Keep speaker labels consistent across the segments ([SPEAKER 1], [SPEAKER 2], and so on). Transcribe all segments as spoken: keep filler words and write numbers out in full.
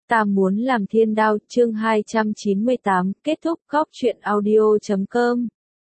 [SPEAKER 1] Ta muốn làm thiên đao, chương hai trăm chín mươi tám, kết thúc. Góc truyện audio chấm com.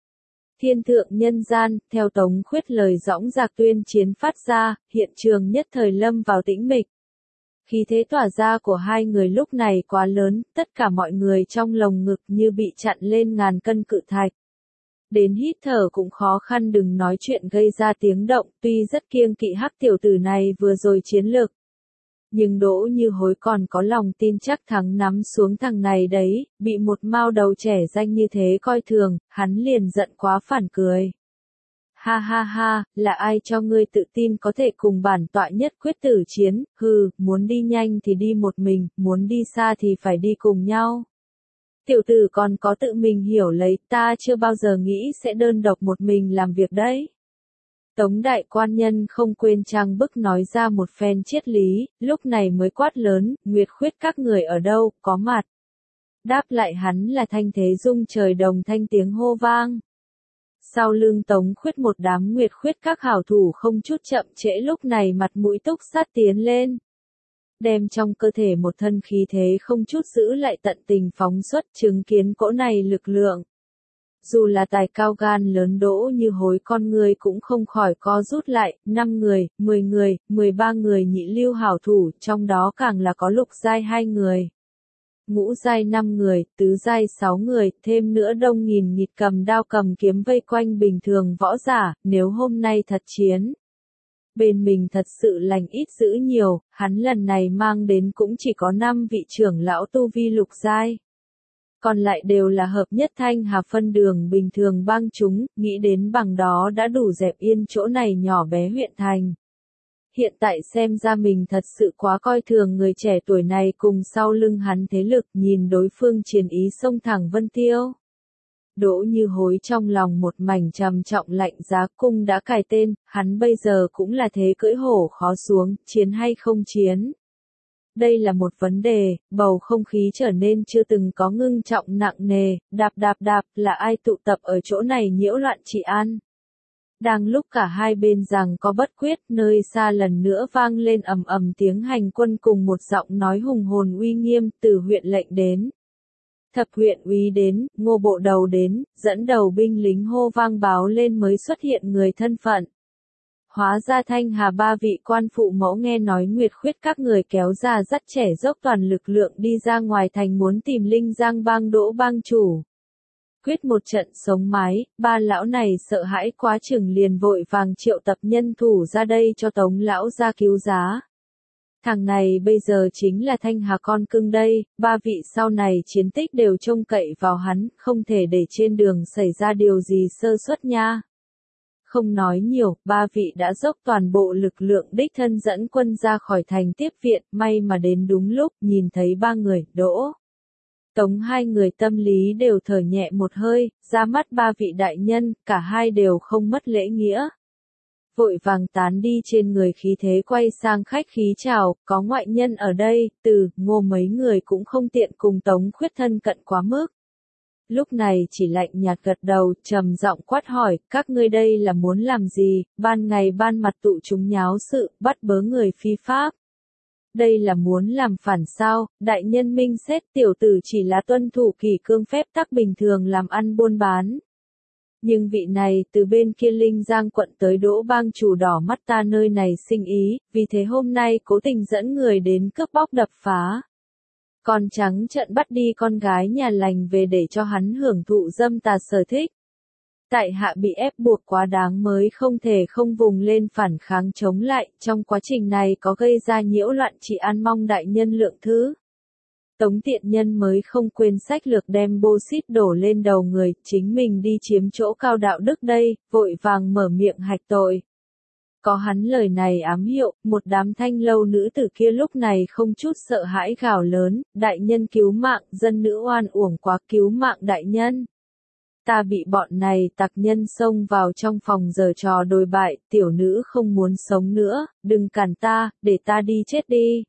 [SPEAKER 1] Thiên thượng nhân gian, theo Tống Khuyết lời dõng dạc tuyên chiến phát ra, hiện trường nhất thời lâm vào tĩnh mịch. Khí thế tỏa ra của hai người lúc này quá lớn, tất cả mọi người trong lồng ngực như bị chặn lên ngàn cân cự thạch. Đến hít thở cũng khó khăn, đừng nói chuyện gây ra tiếng động, tuy rất kiêng kỵ hắc tiểu tử này vừa rồi chiến lược. Nhưng Đỗ Như Hối còn có lòng tin chắc thắng nắm xuống thằng này đấy, bị một mao đầu trẻ danh như thế coi thường, hắn liền giận quá phản cười. Ha ha ha, là ai cho ngươi tự tin có thể cùng bản tọa nhất quyết tử chiến, hừ, muốn đi nhanh thì đi một mình, muốn đi xa thì phải đi cùng nhau. Tiểu tử còn có tự mình hiểu lấy, ta chưa bao giờ nghĩ sẽ đơn độc một mình làm việc đấy. Tống đại quan nhân không quên trang bức nói ra một phen triết lý, lúc này mới quát lớn, Nguyệt Khuyết các người ở đâu, có mặt. Đáp lại hắn là thanh thế rung trời đồng thanh tiếng hô vang. Sau lưng Tống Khuyết một đám Nguyệt Khuyết các hảo thủ không chút chậm trễ lúc này mặt mũi túc sát tiến lên. Đem trong cơ thể một thân khí thế không chút giữ lại tận tình phóng xuất, chứng kiến cỗ này lực lượng. Dù là tài cao gan lớn Đỗ Như Hối con người cũng không khỏi co rút lại, năm người, mười người, mười ba người nhị lưu hảo thủ, trong đó càng là có lục giai hai người. Ngũ giai năm người, tứ giai sáu người, thêm nữa đông nghìn nghịt cầm đao cầm kiếm vây quanh bình thường võ giả, nếu hôm nay thật chiến. Bên mình thật sự lành ít dữ nhiều, hắn lần này mang đến cũng chỉ có năm vị trưởng lão tu vi lục giai. Còn lại đều là hợp nhất thanh hà phân đường bình thường bang chúng, nghĩ đến bằng đó đã đủ dẹp yên chỗ này nhỏ bé huyện thành. Hiện tại xem ra mình thật sự quá coi thường người trẻ tuổi này cùng sau lưng hắn thế lực, nhìn đối phương chiến ý xông thẳng Vân Tiêu. Đỗ Như Hối trong lòng một mảnh trầm trọng lạnh giá, cung đã cài tên, hắn bây giờ cũng là thế cưỡi hổ khó xuống, chiến hay không chiến. Đây là một vấn đề, bầu không khí trở nên chưa từng có ngưng trọng nặng nề, đạp đạp đạp, là ai tụ tập ở chỗ này nhiễu loạn trị an. Đang lúc cả hai bên rằng có bất quyết, nơi xa lần nữa vang lên ầm ầm tiếng hành quân cùng một giọng nói hùng hồn uy nghiêm, từ huyện lệnh đến. Thập huyện úy đến, Ngô bộ đầu đến, dẫn đầu binh lính hô vang báo lên mới xuất hiện người thân phận. Hóa ra thanh hà ba vị quan phụ mẫu nghe nói Nguyệt Khuyết các người kéo ra dắt trẻ dốc toàn lực lượng đi ra ngoài thành muốn tìm Linh Giang bang Đỗ bang chủ. Quyết một trận sống mái, ba lão này sợ hãi quá chừng liền vội vàng triệu tập nhân thủ ra đây cho Tống lão ra cứu giá. Thằng này bây giờ chính là thanh hà con cưng đây, ba vị sau này chiến tích đều trông cậy vào hắn, không thể để trên đường xảy ra điều gì sơ suất nha. Không nói nhiều, ba vị đã dốc toàn bộ lực lượng đích thân dẫn quân ra khỏi thành tiếp viện, may mà đến đúng lúc, nhìn thấy ba người, Đỗ. Tống hai người tâm lý đều thở nhẹ một hơi, ra mắt ba vị đại nhân, cả hai đều không mất lễ nghĩa. Vội vàng tán đi trên người khí thế quay sang khách khí chào, có ngoại nhân ở đây, từ, Ngô mấy người cũng không tiện cùng Tống Khuyết thân cận quá mức. Lúc này chỉ lạnh nhạt gật đầu, trầm giọng quát hỏi, các ngươi đây là muốn làm gì, ban ngày ban mặt tụ chúng nháo sự, bắt bớ người phi pháp. Đây là muốn làm phản sao, đại nhân minh xét tiểu tử chỉ là tuân thủ kỷ cương phép tắc bình thường làm ăn buôn bán. Nhưng vị này từ bên kia Linh Giang quận tới Đỗ bang chủ đỏ mắt ta nơi này sinh ý, vì thế hôm nay cố tình dẫn người đến cướp bóc đập phá. Còn trắng trợn bắt đi con gái nhà lành về để cho hắn hưởng thụ dâm tà sở thích. Tại hạ bị ép buộc quá đáng mới không thể không vùng lên phản kháng chống lại, trong quá trình này có gây ra nhiễu loạn trị an, mong đại nhân lượng thứ. Tống tiện nhân mới không quên sách lược đem bô xít đổ lên đầu người, chính mình đi chiếm chỗ cao đạo đức đây, vội vàng mở miệng hạch tội. Có hắn lời này ám hiệu, một đám thanh lâu nữ tử kia lúc này không chút sợ hãi gào lớn, đại nhân cứu mạng, dân nữ oan uổng quá, cứu mạng đại nhân. Ta bị bọn này tặc nhân xông vào trong phòng giở trò đồi bại, tiểu nữ không muốn sống nữa, đừng cản ta, để ta đi chết đi.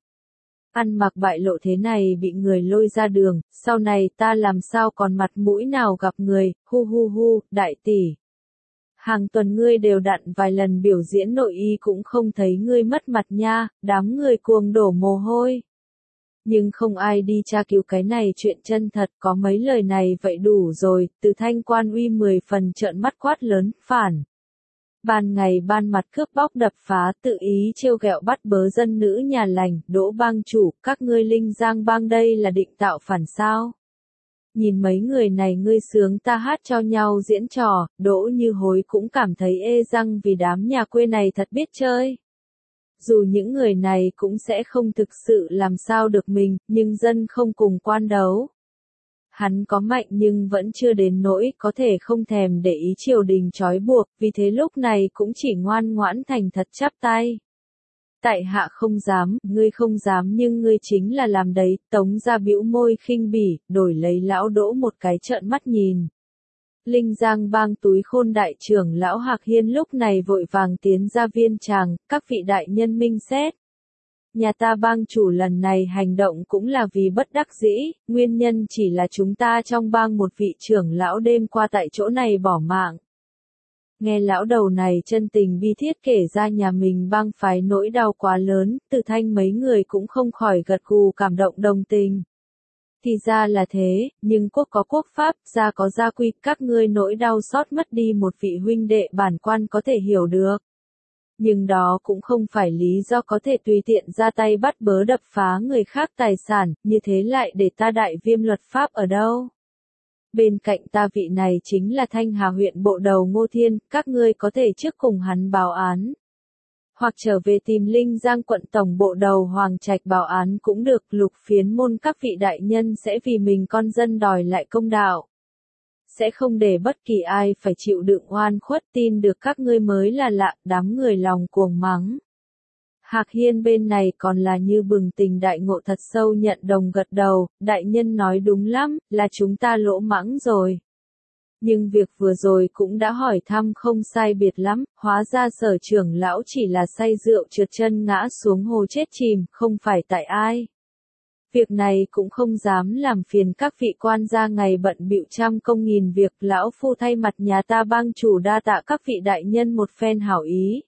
[SPEAKER 1] Ăn mặc bại lộ thế này bị người lôi ra đường, sau này ta làm sao còn mặt mũi nào gặp người, hu hu hu, đại tỷ. Hàng tuần ngươi đều đặn vài lần biểu diễn nội y cũng không thấy ngươi mất mặt nha, đám người cuồng đổ mồ hôi. Nhưng không ai đi tra cứu cái này chuyện chân thật, có mấy lời này vậy đủ rồi, Từ Thanh quan uy mười phần trợn mắt quát lớn, phản. Ban ngày ban mặt cướp bóc đập phá, tự ý trêu ghẹo bắt bớ dân nữ nhà lành, Đỗ bang chủ, các ngươi Linh Giang bang đây là định tạo phản sao? Nhìn mấy người này ngươi sướng ta hát cho nhau diễn trò, Đỗ Như Hối cũng cảm thấy ê răng vì đám nhà quê này thật biết chơi. Dù những người này cũng sẽ không thực sự làm sao được mình, nhưng dân không cùng quan đấu. Hắn có mạnh nhưng vẫn chưa đến nỗi có thể không thèm để ý triều đình trói buộc, vì thế lúc này cũng chỉ ngoan ngoãn thành thật chắp tay. Tại hạ không dám, ngươi không dám nhưng ngươi chính là làm đấy, Tống ra bĩu môi khinh bỉ, đổi lấy lão Đỗ một cái trợn mắt nhìn. Linh Giang bang túi khôn đại trưởng lão Hạc Hiên lúc này vội vàng tiến ra viên tràng, các vị đại nhân minh xét. Nhà ta bang chủ lần này hành động cũng là vì bất đắc dĩ, nguyên nhân chỉ là chúng ta trong bang một vị trưởng lão đêm qua tại chỗ này bỏ mạng. Nghe lão đầu này chân tình bi thiết kể ra nhà mình bang phái nỗi đau quá lớn, Từ Thanh mấy người cũng không khỏi gật gù cảm động đồng tình. Thì ra là thế, nhưng quốc có quốc pháp, gia có gia quy, các ngươi nỗi đau xót mất đi một vị huynh đệ bản quan có thể hiểu được. Nhưng đó cũng không phải lý do có thể tùy tiện ra tay bắt bớ đập phá người khác tài sản, như thế lại để ta đại viêm luật pháp ở đâu. Bên cạnh ta vị này chính là Thanh Hà huyện bộ đầu Ngô Thiên, các ngươi có thể trước cùng hắn báo án. Hoặc trở về tìm Linh Giang quận tổng bộ đầu Hoàng Trạch báo án cũng được, Lục Phiến môn các vị đại nhân sẽ vì mình con dân đòi lại công đạo. Sẽ không để bất kỳ ai phải chịu đựng oan khuất, tin được các ngươi mới là lạ, đám người lòng cuồng mắng. Hạc Hiên bên này còn là như bừng tình đại ngộ thật sâu nhận đồng gật đầu, đại nhân nói đúng lắm, là chúng ta lỗ mãng rồi. Nhưng việc vừa rồi cũng đã hỏi thăm không sai biệt lắm, hóa ra Sở trưởng lão chỉ là say rượu trượt chân ngã xuống hồ chết chìm, không phải tại ai. Việc này cũng không dám làm phiền các vị quan gia ngày bận bịu trăm công nghìn việc, lão phu thay mặt nhà ta bang chủ đa tạ các vị đại nhân một phen hảo ý.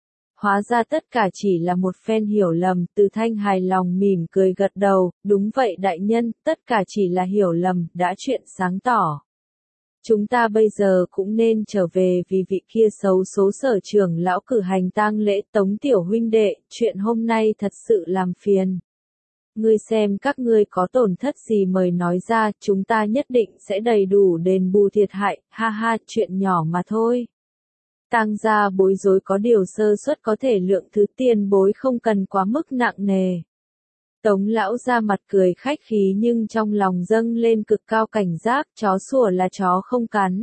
[SPEAKER 1] Hóa ra tất cả chỉ là một phen hiểu lầm, Từ Thanh hài lòng mỉm cười gật đầu, đúng vậy đại nhân, tất cả chỉ là hiểu lầm, đã chuyện sáng tỏ. Chúng ta bây giờ cũng nên trở về vì vị kia xấu số Sở trưởng lão cử hành tang lễ Tống tiểu huynh đệ, chuyện hôm nay thật sự làm phiền. Ngươi xem các ngươi có tổn thất gì mời nói ra, chúng ta nhất định sẽ đầy đủ đền bù thiệt hại, ha ha, chuyện nhỏ mà thôi. Tang gia bối rối có điều sơ suất có thể lượng thứ tiền bối không cần quá mức nặng nề. Tống lão ra mặt cười khách khí nhưng trong lòng dâng lên cực cao cảnh giác, chó sủa là chó không cắn.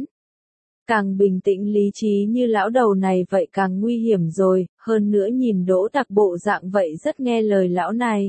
[SPEAKER 1] Càng bình tĩnh lý trí như lão đầu này vậy càng nguy hiểm rồi, hơn nữa nhìn Đỗ Tặc bộ dạng vậy rất nghe lời lão này.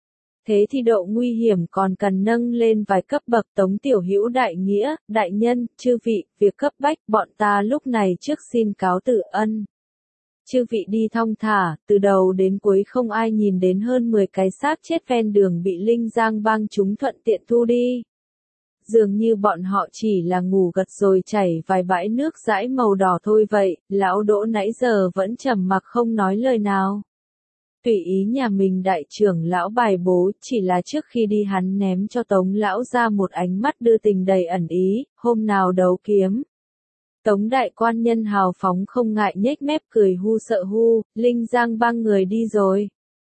[SPEAKER 1] Thế thì độ nguy hiểm còn cần nâng lên vài cấp bậc. Tống tiểu hữu đại nghĩa, đại nhân, chư vị, việc cấp bách, bọn ta lúc này trước xin cáo từ ân. Chư vị đi thong thả, từ đầu đến cuối không ai nhìn đến hơn mười cái xác chết ven đường bị Linh Giang bang chúng thuận tiện thu đi. Dường như bọn họ chỉ là ngủ gật rồi chảy vài bãi nước dãi màu đỏ thôi vậy, lão Đỗ nãy giờ vẫn trầm mặc không nói lời nào. Tùy ý nhà mình đại trưởng lão bài bố, chỉ là trước khi đi hắn ném cho Tống lão ra một ánh mắt đưa tình đầy ẩn ý, hôm nào đấu kiếm. Tống đại quan nhân hào phóng không ngại nhếch mép cười hu sợ hu, Linh Giang bang người đi rồi.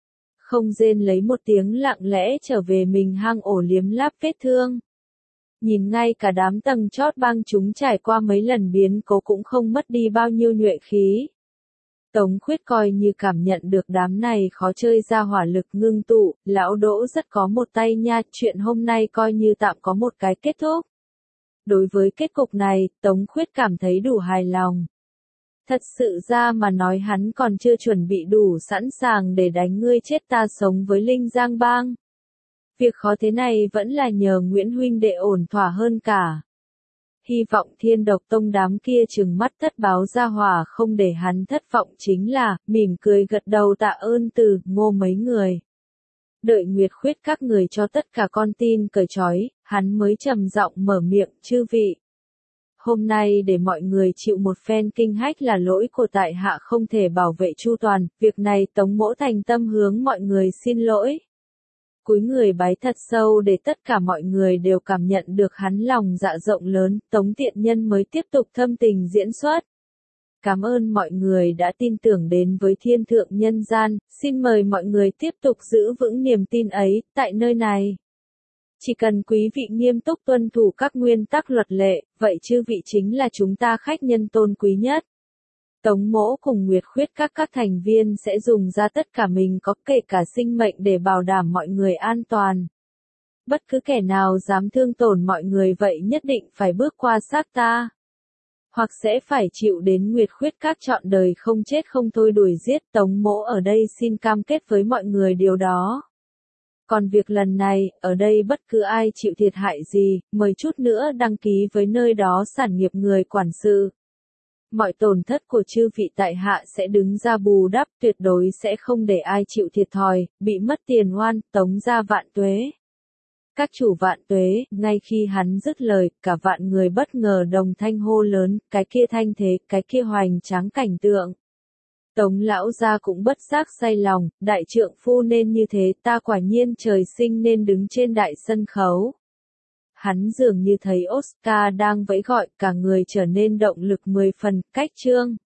[SPEAKER 1] Không rên lấy một tiếng lặng lẽ trở về mình hang ổ liếm láp vết thương. Nhìn ngay cả đám tầng chót bang chúng trải qua mấy lần biến cố cũng không mất đi bao nhiêu nhuệ khí. Tống Khuyết coi như cảm nhận được đám này khó chơi ra hỏa lực ngưng tụ, lão Đỗ rất có một tay nha, chuyện hôm nay coi như tạm có một cái kết thúc. Đối với kết cục này, Tống Khuyết cảm thấy đủ hài lòng. Thật sự ra mà nói hắn còn chưa chuẩn bị đủ sẵn sàng để đánh ngươi chết ta sống với Linh Giang bang. Việc khó thế này vẫn là nhờ Nguyễn huynh đệ ổn thỏa hơn cả. Hy vọng Thiên Độc Tông đám kia trừng mắt thất báo ra hỏa không để hắn thất vọng chính là, mỉm cười gật đầu tạ ơn từ Ngô mấy người. Đợi Nguyệt Khuyết các người cho tất cả con tin cởi trói, hắn mới trầm giọng mở miệng, chư vị. Hôm nay để mọi người chịu một phen kinh hách là lỗi của tại hạ không thể bảo vệ chu toàn, việc này Tống mỗ thành tâm hướng mọi người xin lỗi. cúi người bái thật sâu để tất cả mọi người đều cảm nhận được hắn lòng dạ rộng lớn, Tống Tiện Nhân mới tiếp tục thâm tình diễn xuất. Cảm ơn mọi người đã tin tưởng đến với Thiên Thượng Nhân Gian, xin mời mọi người tiếp tục giữ vững niềm tin ấy, tại nơi này. Chỉ cần quý vị nghiêm túc tuân thủ các nguyên tắc luật lệ, vậy chư vị chính là chúng ta khách nhân tôn quý nhất. Tống Mỗ cùng Nguyệt Khuyết các các thành viên sẽ dùng ra tất cả mình có kể cả sinh mệnh để bảo đảm mọi người an toàn. Bất cứ kẻ nào dám thương tổn mọi người vậy nhất định phải bước qua xác ta. Hoặc sẽ phải chịu đến Nguyệt Khuyết các trọn đời không chết không thôi đuổi giết. Tống Mỗ ở đây xin cam kết với mọi người điều đó. Còn việc lần này, ở đây bất cứ ai chịu thiệt hại gì, mời chút nữa đăng ký với nơi đó sản nghiệp người quản sự. Mọi tổn thất của chư vị tại hạ sẽ đứng ra bù đắp, tuyệt đối sẽ không để ai chịu thiệt thòi, bị mất tiền oan. Tống gia vạn tuế. Các chủ vạn tuế, ngay khi hắn dứt lời, cả vạn người bất ngờ đồng thanh hô lớn, cái kia thanh thế, cái kia hoành tráng cảnh tượng. Tống lão gia cũng bất giác say lòng, đại trượng phu nên như thế, ta quả nhiên trời sinh nên đứng trên đại sân khấu. Hắn dường như thấy Oscar đang vẫy gọi, cả người trở nên động lực mười phần, cách chương.